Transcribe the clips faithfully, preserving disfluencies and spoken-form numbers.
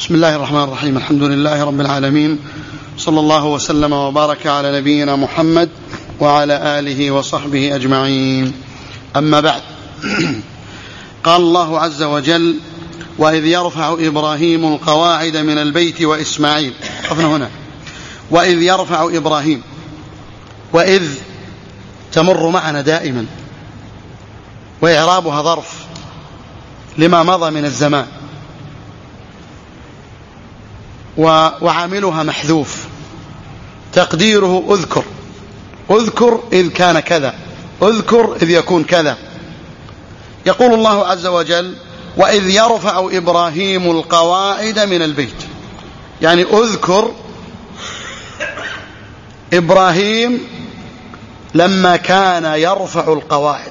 بسم الله الرحمن الرحيم. الحمد لله رب العالمين، صلى الله وسلم وبارك على نبينا محمد وعلى آله وصحبه أجمعين. أما بعد، قال الله عز وجل: وإذ يرفع إبراهيم القواعد من البيت وإسماعيل. قفنا هنا. وإذ يرفع إبراهيم، وإذ تمر معنا دائما، وإعرابها ظرف لما مضى من الزمان، وعاملها محذوف، تقديره اذكر اذكر إذ كان كذا، اذكر إذ يكون كذا. يقول الله عز وجل: وإذ يرفع إبراهيم القواعد من البيت، يعني اذكر إبراهيم لما كان يرفع القواعد.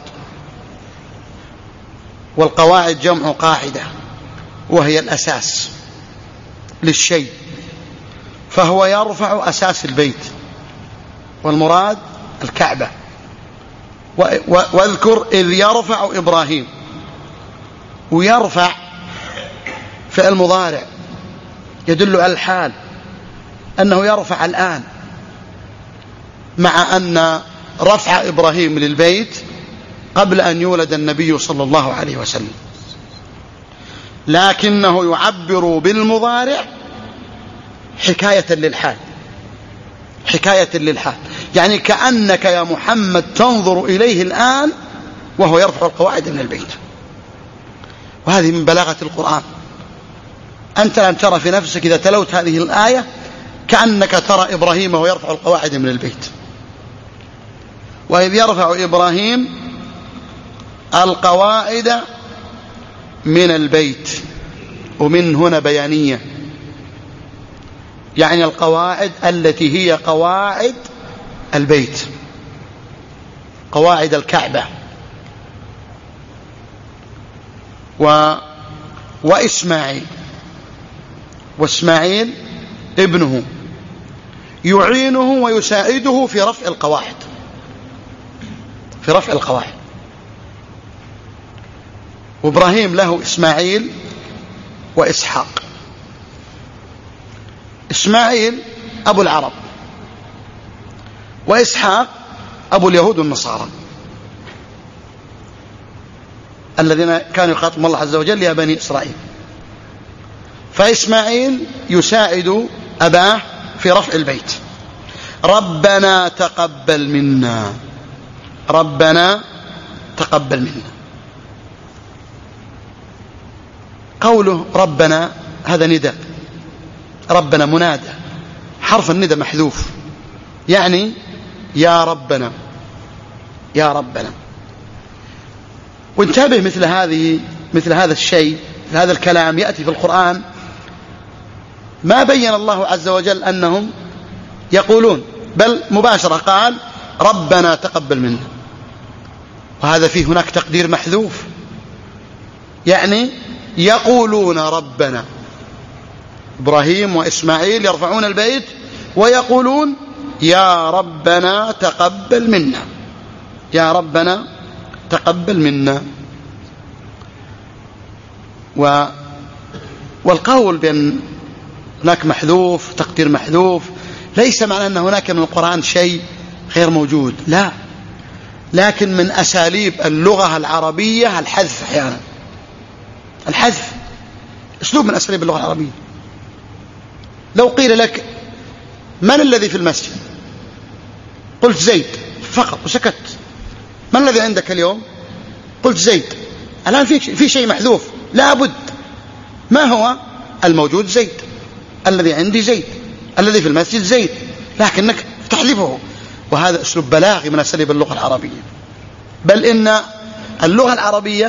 والقواعد جمع قاعدة، وهي الأساس للشيء، فهو يرفع أساس البيت، والمراد الكعبة. واذكر إذ يرفع إبراهيم، ويرفع فعل مضارع يدل على الحال، أنه يرفع الآن، مع أن رفع إبراهيم للبيت قبل أن يولد النبي صلى الله عليه وسلم، لكنه يعبر بالمضارع حكاية للحال، حكاية للحال، يعني كأنك يا محمد تنظر إليه الآن وهو يرفع القواعد من البيت. وهذه من بلاغة القرآن. أنت لن ترى في نفسك إذا تلوت هذه الآية كأنك ترى إبراهيم وهو يرفع القواعد من البيت. وإذ يرفع إبراهيم القواعد من البيت، ومن هنا بيانية، يعني القواعد التي هي قواعد البيت، قواعد الكعبة. و... وإسماعيل وإسماعيل ابنه يعينه ويساعده في رفع القواعد، في رفع القواعد. وإبراهيم له إسماعيل وإسحاق. إسماعيل أبو العرب، وإسحاق أبو اليهود والنصارى الذين كانوا يخاطبون الله عز وجل: يا بني إسرائيل. فإسماعيل يساعد أباه في رفع البيت. ربنا تقبل منا، ربنا تقبل منا. قوله ربنا هذا نداء، ربنا منادى، حرف النداء محذوف، يعني يا ربنا، يا ربنا. وانتبه، مثل هذه مثل هذا الشيء، مثل هذا الكلام يأتي في القرآن ما بين الله عز وجل أنهم يقولون، بل مباشرة قال ربنا تقبل منا، وهذا فيه هناك تقدير محذوف، يعني يقولون ربنا. إبراهيم وإسماعيل يرفعون البيت ويقولون يا ربنا تقبل منا، يا ربنا تقبل منا. و والقول بأن هناك محذوف، تقدير محذوف، ليس معنى أن هناك من القرآن شيء غير موجود، لا، لكن من أساليب اللغة العربية الحذف أحيانا. الحذف أسلوب من أساليب اللغة العربية. لو قيل لك من الذي في المسجد؟ قلت زيد فقط وسكت. من الذي عندك اليوم؟ قلت زيد. الآن في في شيء محذوف لا بد. ما هو الموجود؟ زيد. الذي عندي زيد، الذي في المسجد زيد، لكنك تحذفه. وهذا أسلوب بلاغي من أساليب اللغة العربية. بل إن اللغة العربية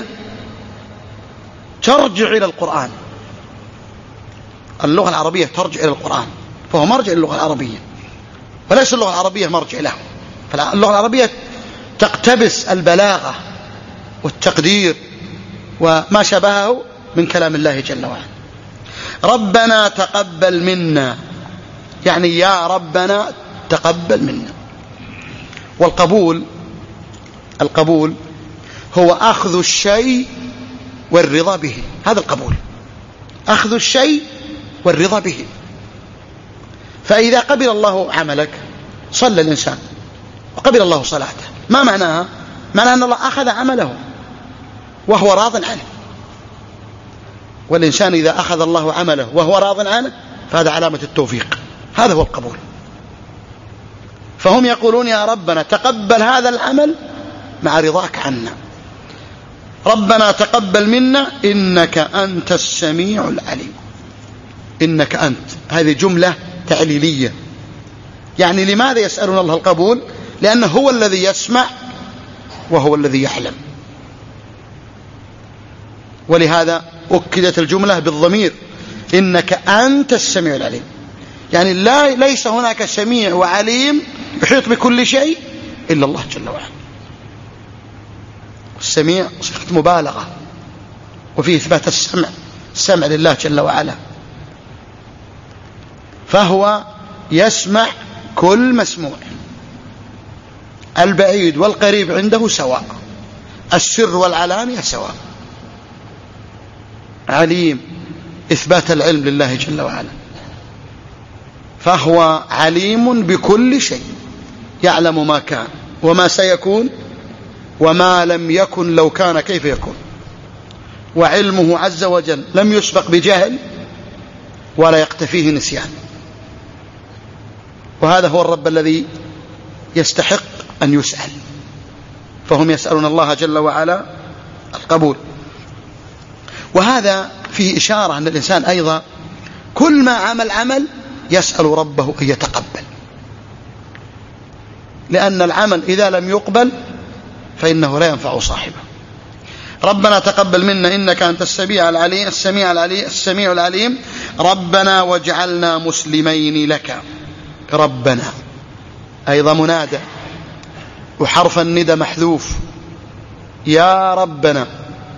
ترجع إلى القرآن، اللغة العربية ترجع إلى القرآن، فهو مرجع للغة العربية، وليس اللغة العربية مرجع له. فاللغة العربية تقتبس البلاغة والتقدير وما شابهه من كلام الله جل وعلا. ربنا تقبل منا، يعني يا ربنا تقبل منا. والقبول، القبول هو أخذ الشيء والرضا به، هذا القبول، أخذ الشيء والرضا به. فإذا قبل الله عملك صلى الإنسان وقبل الله صلاته، ما معناها؟ معناها أن الله أخذ عمله وهو راض عنه. والإنسان إذا أخذ الله عمله وهو راض عنه فهذا علامة التوفيق، هذا هو القبول. فهم يقولون يا ربنا تقبل هذا العمل مع رضاك عنا، ربنا تقبل منا إنك أنت السميع العليم. إنك أنت، هذه جملة تعليلية. يعني لماذا يسألون الله القبول؟ لأنه هو الذي يسمع وهو الذي يعلم، ولهذا أكدت الجملة بالضمير إنك أنت السميع العليم. يعني لا ليس هناك سميع وعليم يحيط بكل شيء إلا الله جل وعلا. السميع صيغة مبالغة، وفيه إثبات السمع، السمع لله جل وعلا، فهو يسمع كل مسموع، البعيد والقريب عنده سواء، السر والعلانية سواء. عليم، إثبات العلم لله جل وعلا، فهو عليم بكل شيء، يعلم ما كان وما سيكون وما لم يكن لو كان كيف يكون. وعلمه عز وجل لم يسبق بجهل ولا يقتفيه نسيان. وهذا هو الرب الذي يستحق أن يسأل، فهم يسألون الله جل وعلا القبول. وهذا فيه إشارة أن الإنسان أيضا كل ما عمل عمل يسأل ربه أن يتقبل، لأن العمل إذا لم يقبل فإنه لا ينفع صاحبه. ربنا تقبل منا إنك أنت السميع العليم السميع العليم السميع العليم ربنا واجعلنا مسلمين لك. ربنا أيضا منادى وحرف الندى محذوف، يا ربنا.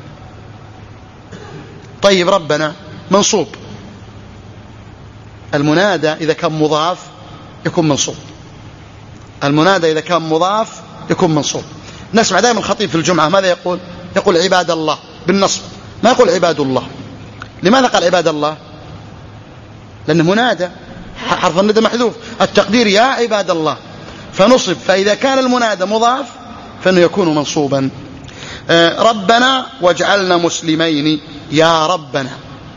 طيب ربنا منصوب، المنادى إذا كان مضاف يكون منصوب، المنادى إذا كان مضاف يكون منصوب. نسمع دائما الخطيب في الجمعة ماذا يقول؟ يقول عباد الله بالنصب، ما يقول عباد الله. لماذا قال عباد الله؟ لأنه منادى، حرف الندى محذوف، التقدير يا عباد الله، فنصب. فإذا كان المنادى مضاف فإنه يكون منصوبا. آه ربنا واجعلنا مسلمين، يا ربنا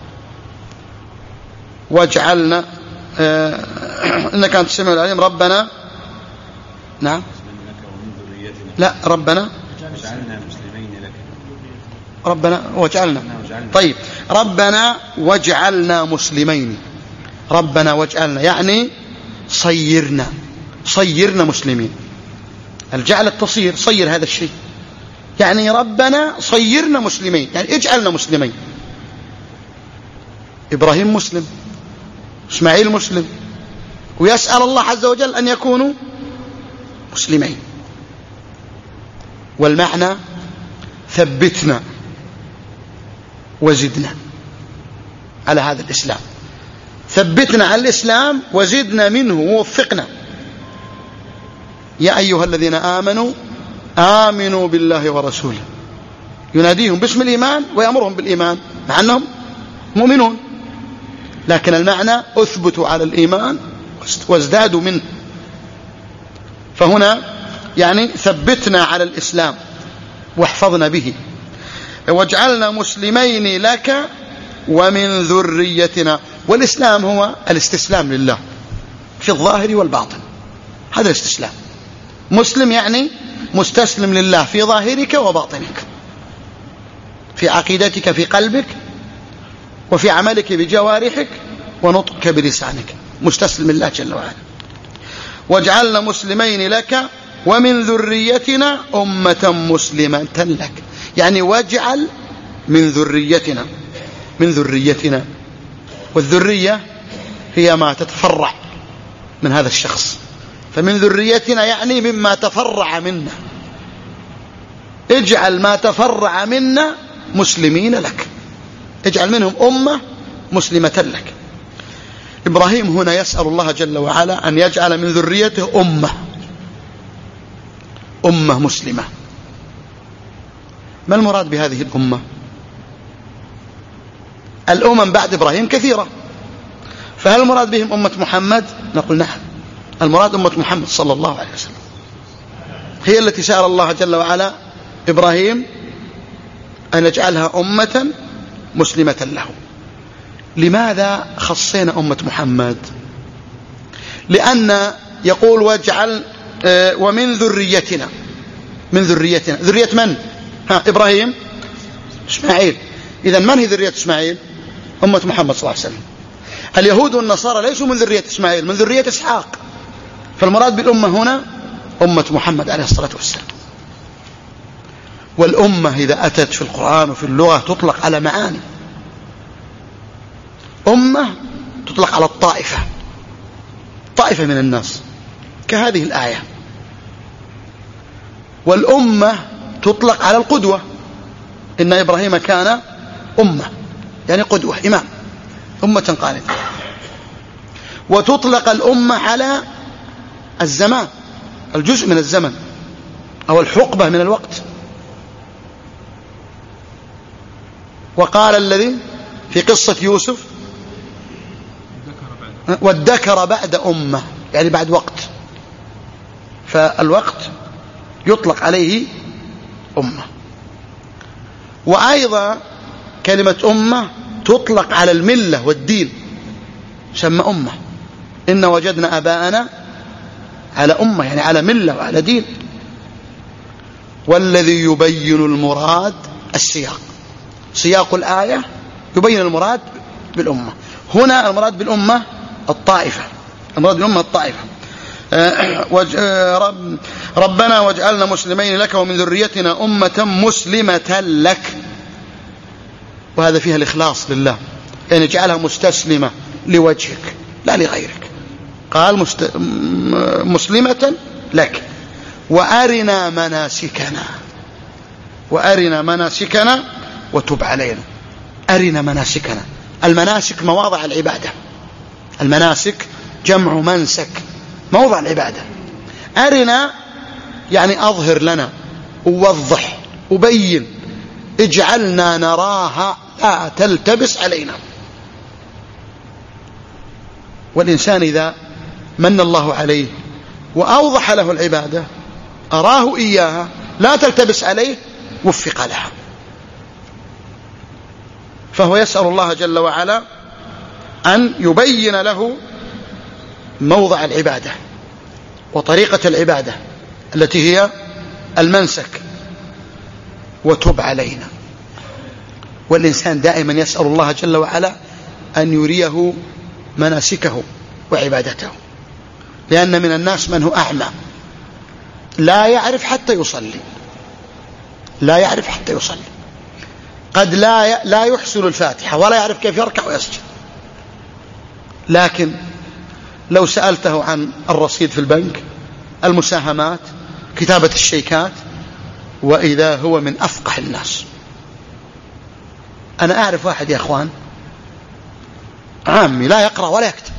واجعلنا آه إنك أنت السميع العليم ربنا. نعم لا ربنا ربنا واجعلنا. طيب ربنا واجعلنا مسلمين، ربنا واجعلنا يعني صيرنا، صيرنا مسلمين. الجعل التصير، صير هذا الشيء، يعني ربنا صيرنا مسلمين، يعني اجعلنا مسلمين. إبراهيم مسلم، إسماعيل مسلم، ويسأل الله عز وجل أن يكونوا مسلمين. والمعنى ثبتنا وزدنا على هذا الإسلام، ثبتنا على الإسلام وزدنا منه ووفقنا. يا أيها الذين آمنوا آمنوا بالله ورسوله، يناديهم باسم الإيمان ويأمرهم بالإيمان مع أنهم مؤمنون، لكن المعنى أثبتوا على الإيمان وازدادوا منه. فهنا يعني ثبتنا على الإسلام واحفظنا به. واجعلنا مسلمين لك ومن ذريتنا. والإسلام هو الاستسلام لله في الظاهر والباطن، هذا الاستسلام. مسلم يعني مستسلم لله في ظاهرك وباطنك، في عقيدتك في قلبك، وفي عملك بجوارحك، ونطقك بلسانك، مستسلم لله جل وعلا. واجعلنا مسلمين لك ومن ذريتنا أمة مسلمة لك، يعني واجعل من ذريتنا، من ذريتنا. والذرية هي ما تتفرع من هذا الشخص، فمن ذريتنا يعني مما تفرع منا، اجعل ما تفرع منا مسلمين لك، اجعل منهم أمة مسلمة لك. إبراهيم هنا يسأل الله جل وعلا أن يجعل من ذريته أمة، أمة مسلمة. ما المراد بهذه الأمة؟ الأمم بعد إبراهيم كثيرة، فهل المراد بهم أمة محمد؟ نقول نعم، المراد أمة محمد صلى الله عليه وسلم، هي التي سأل الله جل وعلا إبراهيم أن يجعلها أمة مسلمة له. لماذا خصينا أمة محمد؟ لأن يقول واجعل ومن ذريتنا، من ذريتنا، ذرية من؟ ها إبراهيم، إسماعيل. إذا من هي ذرية إسماعيل؟ أمة محمد صلى الله عليه وسلم. اليهود والنصارى ليسوا من ذرية إسماعيل، من ذرية إسحاق. فالمراد بالأمة هنا أمة محمد عليه الصلاة والسلام. والأمة إذا أتت في القرآن وفي اللغة تطلق على معاني. أمة تطلق على الطائفة، طائفة من الناس كهذه الآية. والأمة تطلق على القدوة، إن إبراهيم كان أمة يعني قدوة، إمام، أمة قانتة. وتطلق الأمة على الزمان، الجزء من الزمن أو الحقبة من الوقت. وقال الذي في قصة يوسف وادكر بعد أمة، يعني بعد وقت، فالوقت يطلق عليه أمة. وأيضا كلمة أمة تطلق على الملة والدين، سمى أمة، إن وجدنا أباءنا على أمة، يعني على ملة وعلى دين. والذي يبين المراد السياق، سياق الآية يبين المراد بالأمة. هنا المراد بالأمة الطائفة، المراد بالأمة الطائفة. ربنا واجعلنا مسلمين لك ومن ذريتنا أمة مسلمة لك، وهذا فيها الإخلاص لله، يعني اجعلها مستسلمة لوجهك لا لغيرك. قال مست... مسلمة لك وأرنا مناسكنا، وأرنا مناسكنا وتب علينا. أرنا مناسكنا، المناسك مواضع العبادة، المناسك جمع منسك، موضع العبادة. أرنا يعني أظهر لنا، ووضح، وبين، اجعلنا نراها لا تلتبس علينا. والإنسان إذا من الله عليه وأوضح له العبادة، أراه إياها لا تلتبس عليه، وفق لها. فهو يسأل الله جل وعلا أن يبين له موضع العبادة وطريقة العبادة التي هي المنسك، وتب علينا. والإنسان دائما يسأل الله جل وعلا أن يريه مناسكه وعبادته، لأن من الناس من هو أعمى لا يعرف حتى يصلي، لا يعرف حتى يصلي، قد لا لا يحسن الفاتحة ولا يعرف كيف يركع ويسجد. لكن لو سألته عن الرصيد في البنك، المساهمات، كتابة الشيكات، وإذا هو من أفقه الناس. أنا أعرف واحد يا أخوان عامي لا يقرأ ولا يكتب،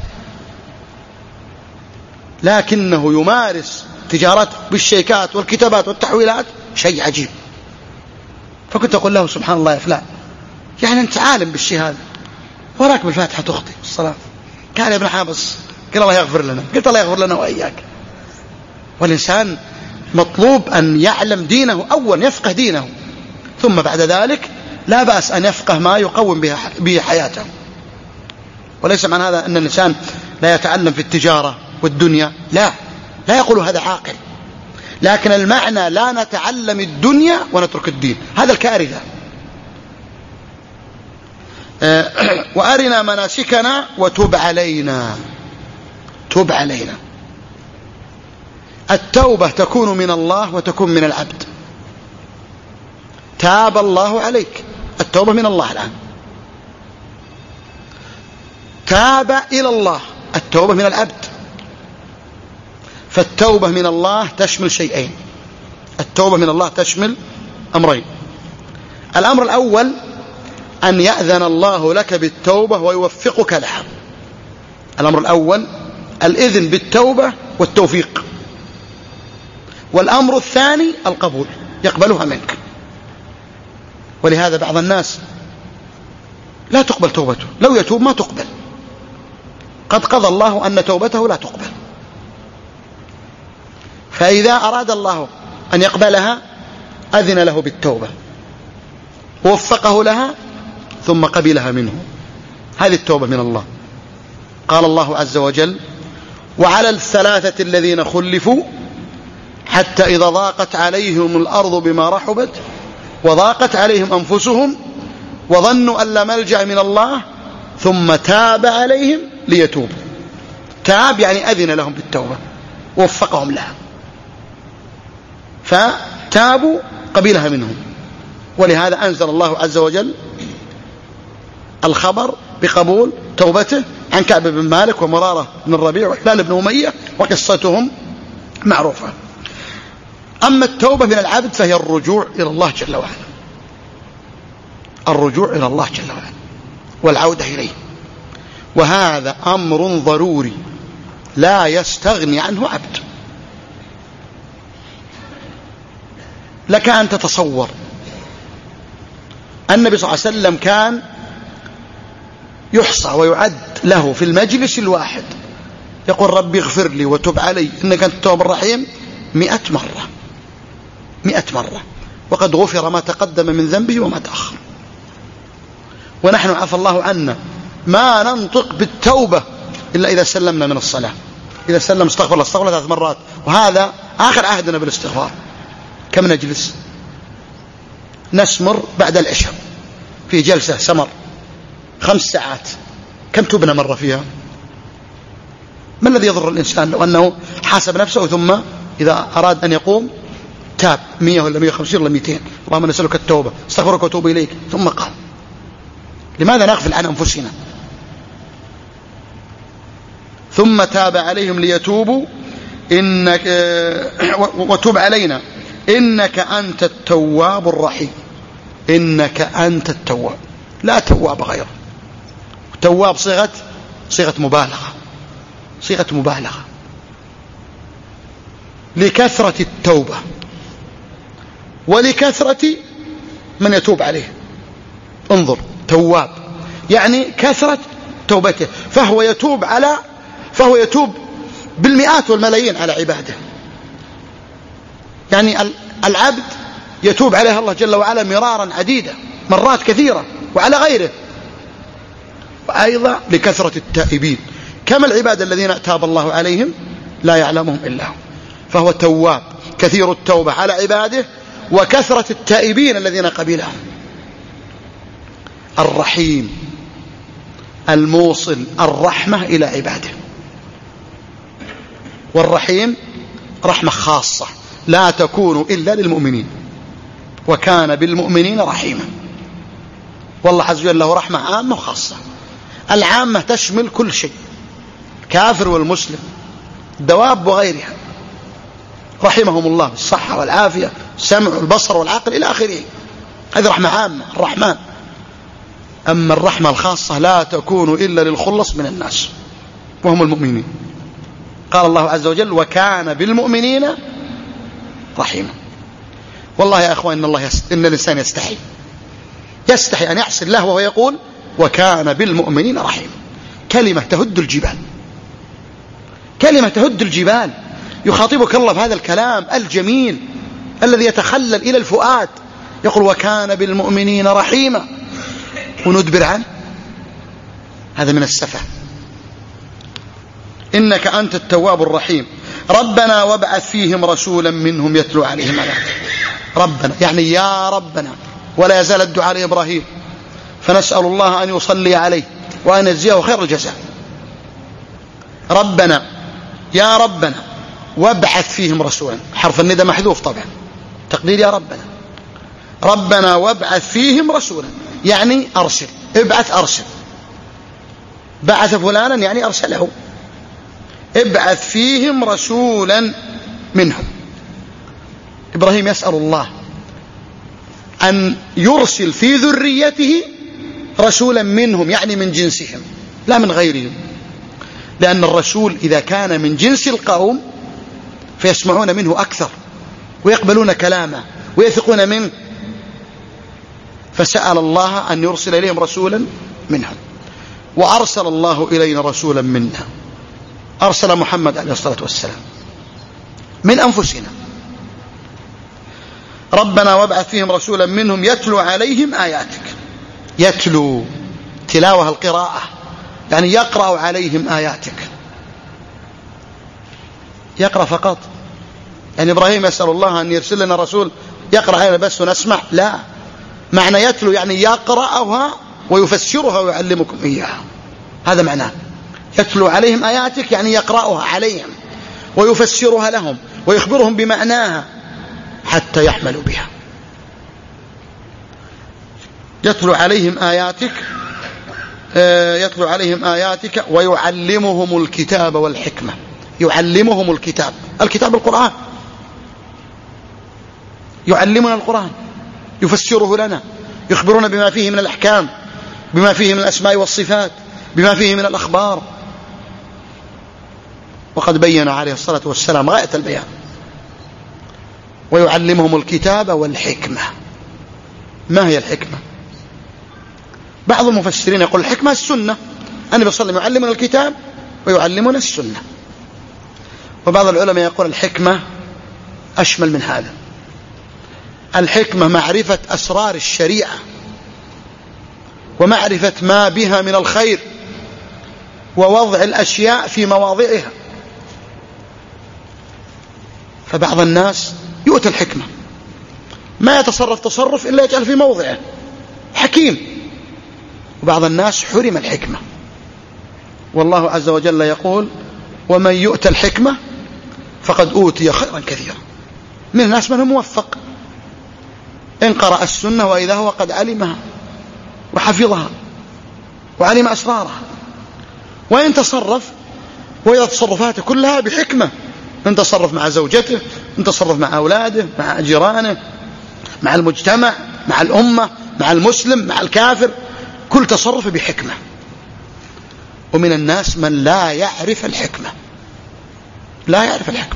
لكنه يمارس تجارته بالشيكات والكتابات والتحويلات، شيء عجيب. فكنت أقول له سبحان الله يا فلان، يعني أنت عالم بالشيء هذا وراك بالفاتحة تخطي الصلاة. قال يا ابن حابس، قال الله يغفر لنا. قلت الله يغفر لنا وإياك. والإنسان مطلوب أن يعلم دينه أولا، يفقه دينه، ثم بعد ذلك لا بأس أن يفقه ما يقوم به حياته. وليس معنى هذا أن الإنسان لا يتعلم في التجارة والدنيا، لا لا يقول هذا عاقل، لكن المعنى لا نتعلم الدنيا ونترك الدين، هذا الكارثة. وأرنا مناسكنا وتب علينا، تب علينا. التوبة تكون من الله وتكون من العبد. تاب الله عليك، التوبة من الله الآن. تاب إلى الله، التوبة من العبد. فالتوبة من الله تشمل شيئين، التوبة من الله تشمل أمرين. الأمر الأول أن يأذن الله لك بالتوبة ويوفقك لها. الأمر الأول الإذن بالتوبة والتوفيق. والأمر الثاني القبول، يقبلها منك. ولهذا بعض الناس لا تقبل توبته، لو يتوب ما تقبل، قد قضى الله أن توبته لا تقبل، فإذا أراد الله أن يقبلها أذن له بالتوبة ووفقه لها ثم قبلها منه. هذه التوبة من الله. قال الله عز وجل: وعلى الثلاثة الذين خلفوا حتى إذا ضاقت عليهم الأرض بما رحبت وضاقت عليهم أنفسهم وظنوا أن لا ملجأ من الله ثم تاب عليهم ليتوبوا. تاب يعني أذن لهم بالتوبة ووفقهم لها، فتابوا قبلها منهم. ولهذا أنزل الله عز وجل الخبر بقبول توبته عن كعب بن مالك ومرارة بن الربيع وهلال بن أمية، وقصتهم معروفة. أما التوبة من العبد فهي الرجوع إلى الله جل وعلا، الرجوع إلى الله جل وعلا والعودة إليه، وهذا أمر ضروري لا يستغني عنه عبد. لك أن تتصور النبي صلى الله عليه وسلم كان يحصى ويعد له في المجلس الواحد يقول: ربي اغفر لي وتب علي إنك أنت التواب الرحيم مئة مرة مئة مرة، وقد غفر ما تقدم من ذنبه وما تأخر. ونحن عفى الله عنا ما ننطق بالتوبة إلا إذا سلمنا من الصلاة، إذا سلم استغفر الله استغفر الله ثلاث مرات، وهذا آخر عهدنا بالاستغفار. كم نجلس؟ نسمر بعد العشاء في جلسة سمر خمس ساعات، كم تبنى مرة فيها؟ ما الذي يضر الإنسان لو أنه حاسب نفسه ثم إذا أراد أن يقوم تاب مية ولا مية وخمسين ولا مئتين، اللهم نسألك التوبة استغفرك وتوب إليك، ثم قام. لماذا نغفل عن أنفسنا؟ ثم تاب عليهم ليتوبوا إنك وتوب علينا إنك أنت التواب الرحيم. إنك أنت التواب، لا تواب غيره. تواب صيغة صيغة مبالغة، صيغة مبالغة لكثرة التوبة ولكثرة من يتوب عليه. انظر، تواب يعني كثرة توبته، فهو يتوب على فهو يتوب بالمئات والملايين على عباده. يعني العبد يتوب عليه الله جل وعلا مرارا عديدة، مرات كثيرة، وعلى غيره. وأيضا لكثرة التائبين، كما العباد الذين تاب الله عليهم لا يعلمهم إلا هو. فهو تواب كثير التوبة على عباده وكثرة التائبين الذين قبلهم. الرحيم الموصل الرحمة إلى عباده، والرحيم رحمة خاصة لا تكون إلا للمؤمنين، وكان بالمؤمنين رحيما. والله عز وجل له رحمة عامة وخاصة. العامة تشمل كل شيء، كافر والمسلم، الدواب وغيرها، رحمهم الله بالصحة والعافية، السمع والبصر والعقل إلى آخره. هذه رحمة عامة الرحمن. أما الرحمة الخاصة لا تكون إلا للخلص من الناس وهم المؤمنين. قال الله عز وجل: وكان بالمؤمنين رحيما. والله يا أخوان إن, الله يست... إن الإنسان يستحي يستحي أن يحصل له وهو يقول: وكان بالمؤمنين رحيما. كلمة تهد الجبال، كلمة تهد الجبال. يخاطبك الله بهذا الكلام الجميل الذي يتخلل إلى الفؤاد، يقول: وكان بالمؤمنين رحيما، وندبر عنه. هذا من السفه. إنك أنت التواب الرحيم. ربنا وابعث فيهم رسولا منهم يتلو عليهم آياتك. ربنا يعني يا ربنا، ولا يزال الدعاء لإبراهيم، فنسأل الله أن يصلي عليه وأن يجزيه خير الجزاء. ربنا يا ربنا وابعث فيهم رسولا، حرف الندى محذوف طبعا، تقدير يا ربنا. ربنا وابعث فيهم رسولا يعني أرسل، ابعث أرسل. بعث فلانا يعني أرسله. ابعث فيهم رسولا منهم. إبراهيم يسأل الله أن يرسل في ذريته رسولا منهم، يعني من جنسهم لا من غيرهم، لأن الرسول إذا كان من جنس القوم فيسمعون منه أكثر ويقبلون كلامه ويثقون منه، فسأل الله أن يرسل إليهم رسولا منهم. وأرسل الله إلينا رسولا منا، أرسل محمد عليه الصلاة والسلام من أنفسنا. ربنا وابعث فيهم رسولا منهم يتلو عليهم آياتك. يتلو، تلاوة القراءة، يعني يقرأ عليهم آياتك، يقرأ فقط. يعني إبراهيم يسأل الله أن يرسل لنا رسول يقرأ علينا بس ونسمع؟ لا، معنى يتلو يعني يقرأها ويفسرها ويعلمكم إياها، هذا معناه. يتلو عليهم آياتك يعني يقرأها عليهم ويفسرها لهم ويخبرهم بمعناها حتى يحملوا بها. يتلو عليهم آياتك، يتلو عليهم آياتك ويعلمهم الكتاب والحكمة. يعلمهم الكتاب، الكتاب القرآن، يعلمنا القرآن، يفسره لنا، يخبرنا بما فيه من الأحكام، بما فيه من الأسماء والصفات، بما فيه من الأخبار. وقد بين عليه الصلاة والسلام غاية البيان. ويعلمهم الكتاب والحكمة. ما هي الحكمة؟ بعض المفسرين يقول الحكمة السنة، النبي صلى الله عليه وسلم يعلمنا الكتاب ويعلمنا السنة. وبعض العلماء يقول الحكمة أشمل من هذا. الحكمة معرفة أسرار الشريعة ومعرفة ما بها من الخير ووضع الأشياء في مواضعها. فبعض الناس يؤتى الحكمة ما يتصرف تصرف إلا يجعل في موضعه، حكيم. وبعض الناس حرم الحكمة، والله عز وجل يقول ومن يؤتى الحكمة فقد أوتي خيرا كثيرا. من الناس من هو موفق إن قرأ السنة وإذا هو قد علمها وحفظها وعلم أسرارها، وإن تصرف وإذا تصرفاته كلها بحكمة، إن تصرف مع زوجته، إن تصرف مع أولاده، مع جيرانه، مع المجتمع، مع الأمة، مع المسلم، مع الكافر، كل تصرف بحكمة. ومن الناس من لا يعرف الحكمة، لا يعرف الحكمة.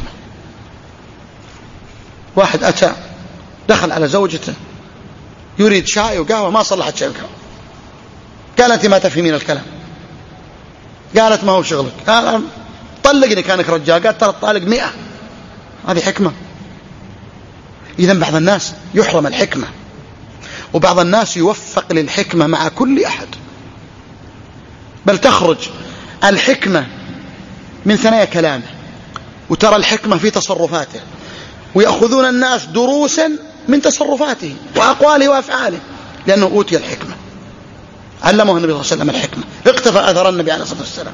واحد أتى دخل على زوجته يريد شاي وقهوة، ما صلحت شاي وقهوة. قال أنت ما تفهمين الكلام. قالت ما هو شغلك. قال طلقني كانك رجال. قالت ترى الطالق مئة. هذه حكمة. إذن بعض الناس يحرم الحكمة، وبعض الناس يوفق للحكمة مع كل أحد، بل تخرج الحكمة من ثنايا كلامه، وترى الحكمة في تصرفاته، ويأخذون الناس دروسا من تصرفاته وأقواله وأفعاله، لأنه أوتي الحكمة، علمه النبي صلى الله عليه وسلم الحكمة، اقتفى أثر النبي عليه الصلاة والسلام.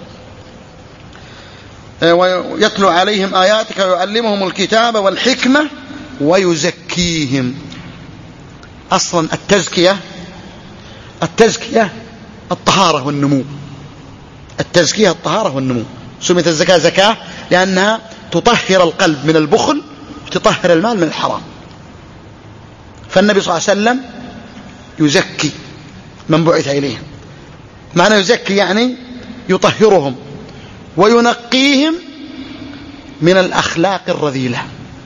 ويتلو عليهم آياتك ويعلمهم الكتاب والحكمة ويزكيهم. أصلا التزكية التزكية الطهارة والنمو. التزكية الطهارة والنمو. سميت الزكاة زكاة لأنها تطهر القلب من البخل وتطهر المال من الحرام. فالنبي صلى الله عليه وسلم يزكي من بعث إليهم. معنى يزكي يعني يطهرهم وينقيهم من الأخلاق الرذيلة.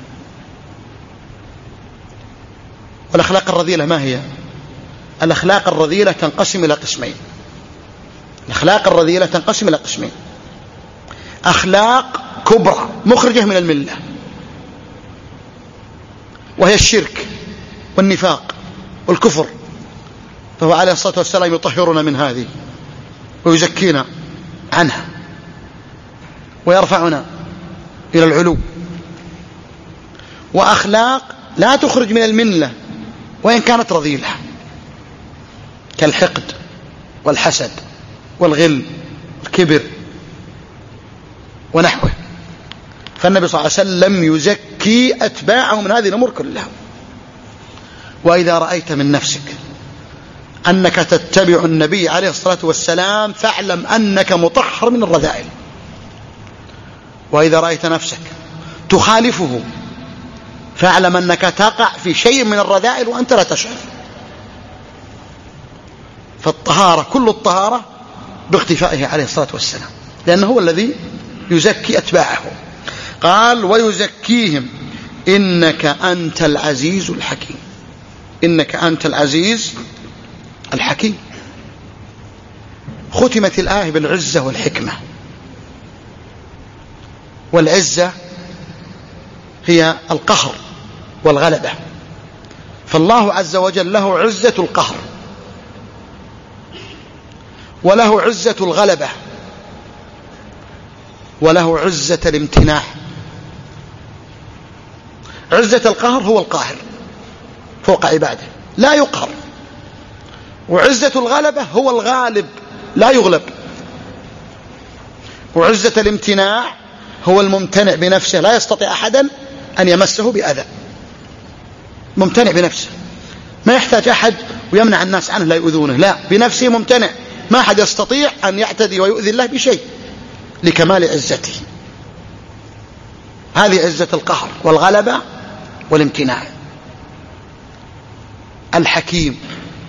والأخلاق الرذيلة ما هي؟ الأخلاق الرذيلة تنقسم إلى قسمين. الأخلاق الرذيلة تنقسم إلى قسمين: أخلاق كبرى مخرجة من الملة، وهي الشرك والنفاق والكفر، فهو عليه الصلاة والسلام يطهرنا من هذه ويزكينا عنها ويرفعنا إلى العلو. وأخلاق لا تخرج من الملة وإن كانت رذيلة، كالحقد والحسد والغل والكبر ونحوه. فالنبي صلى الله عليه وسلم يزكي أتباعه من هذه الأمور كلها. وإذا رأيت من نفسك أنك تتبع النبي عليه الصلاة والسلام فاعلم أنك مطهر من الرذائل. وإذا رأيت نفسك تخالفه فاعلم أنك تقع في شيء من الرذائل وأنت لا تشعر. فالطهارة كل الطهارة باختفائه عليه الصلاة والسلام، لأنه هو الذي يزكي أتباعه. قال ويزكيهم إنك أنت العزيز الحكيم. إنك أنت العزيز الحكيم. ختمت الآية بالعزة والحكمة. والعزة هي القهر والغلبة، فالله عز وجل له عزة القهر وله عزة الغلبة وله عزة الامتناع. عزة القهر هو القاهر فوق عباده لا يقهر، وعزة الغلبة هو الغالب لا يغلب، وعزة الامتناع هو الممتنع بنفسه لا يستطيع أحدا أن يمسه بأذى، ممتنع بنفسه ما يحتاج أحد ويمنع الناس عنه لا يؤذونه، لا بنفسه ممتنع، ما أحد يستطيع أن يعتدي ويؤذي الله بشيء لكمال عزته. هذه عزة القهر والغلبة والامتناع. الحكيم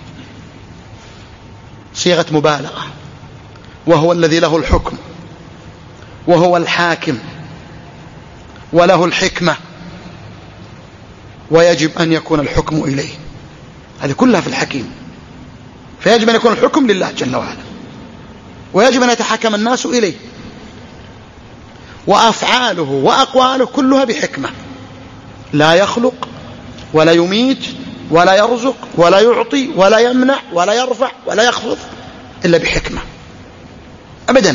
صيغة مبالغة، وهو الذي له الحكم وهو الحاكم وله الحكمة، ويجب أن يكون الحكم إليه. هذه كلها في الحكيم، فيجب أن يكون الحكم لله جل وعلا، ويجب أن يتحكم الناس إليه، وأفعاله وأقواله كلها بحكمة، لا يخلق ولا يميت ولا يرزق ولا يعطي ولا يمنع ولا يرفع ولا يخفض إلا بحكمة أبدا.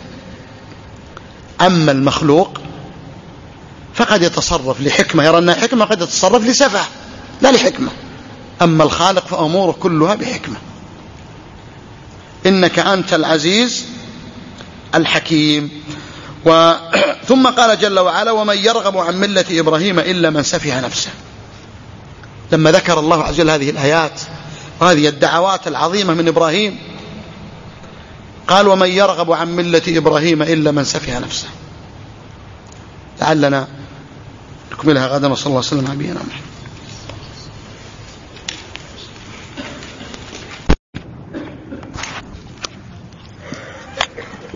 أما المخلوق فقد يتصرف لحكمة يرى أنها حكمة، قد يتصرف لسفة لا لحكمة. أما الخالق فأموره كلها بحكمة. إنك أنت العزيز الحكيم. و... ثم قال جل وعلا ومن يرغب عن ملة إبراهيم إلا من سفه نفسه. لما ذكر الله عز وجل هذه الآيات وهذه الدعوات العظيمة من إبراهيم قال ومن يرغب عن ملة إبراهيم إلا من سفه نفسه. لعلنا نكملها غدا، وصلى الله وسلم على نبينا محمد.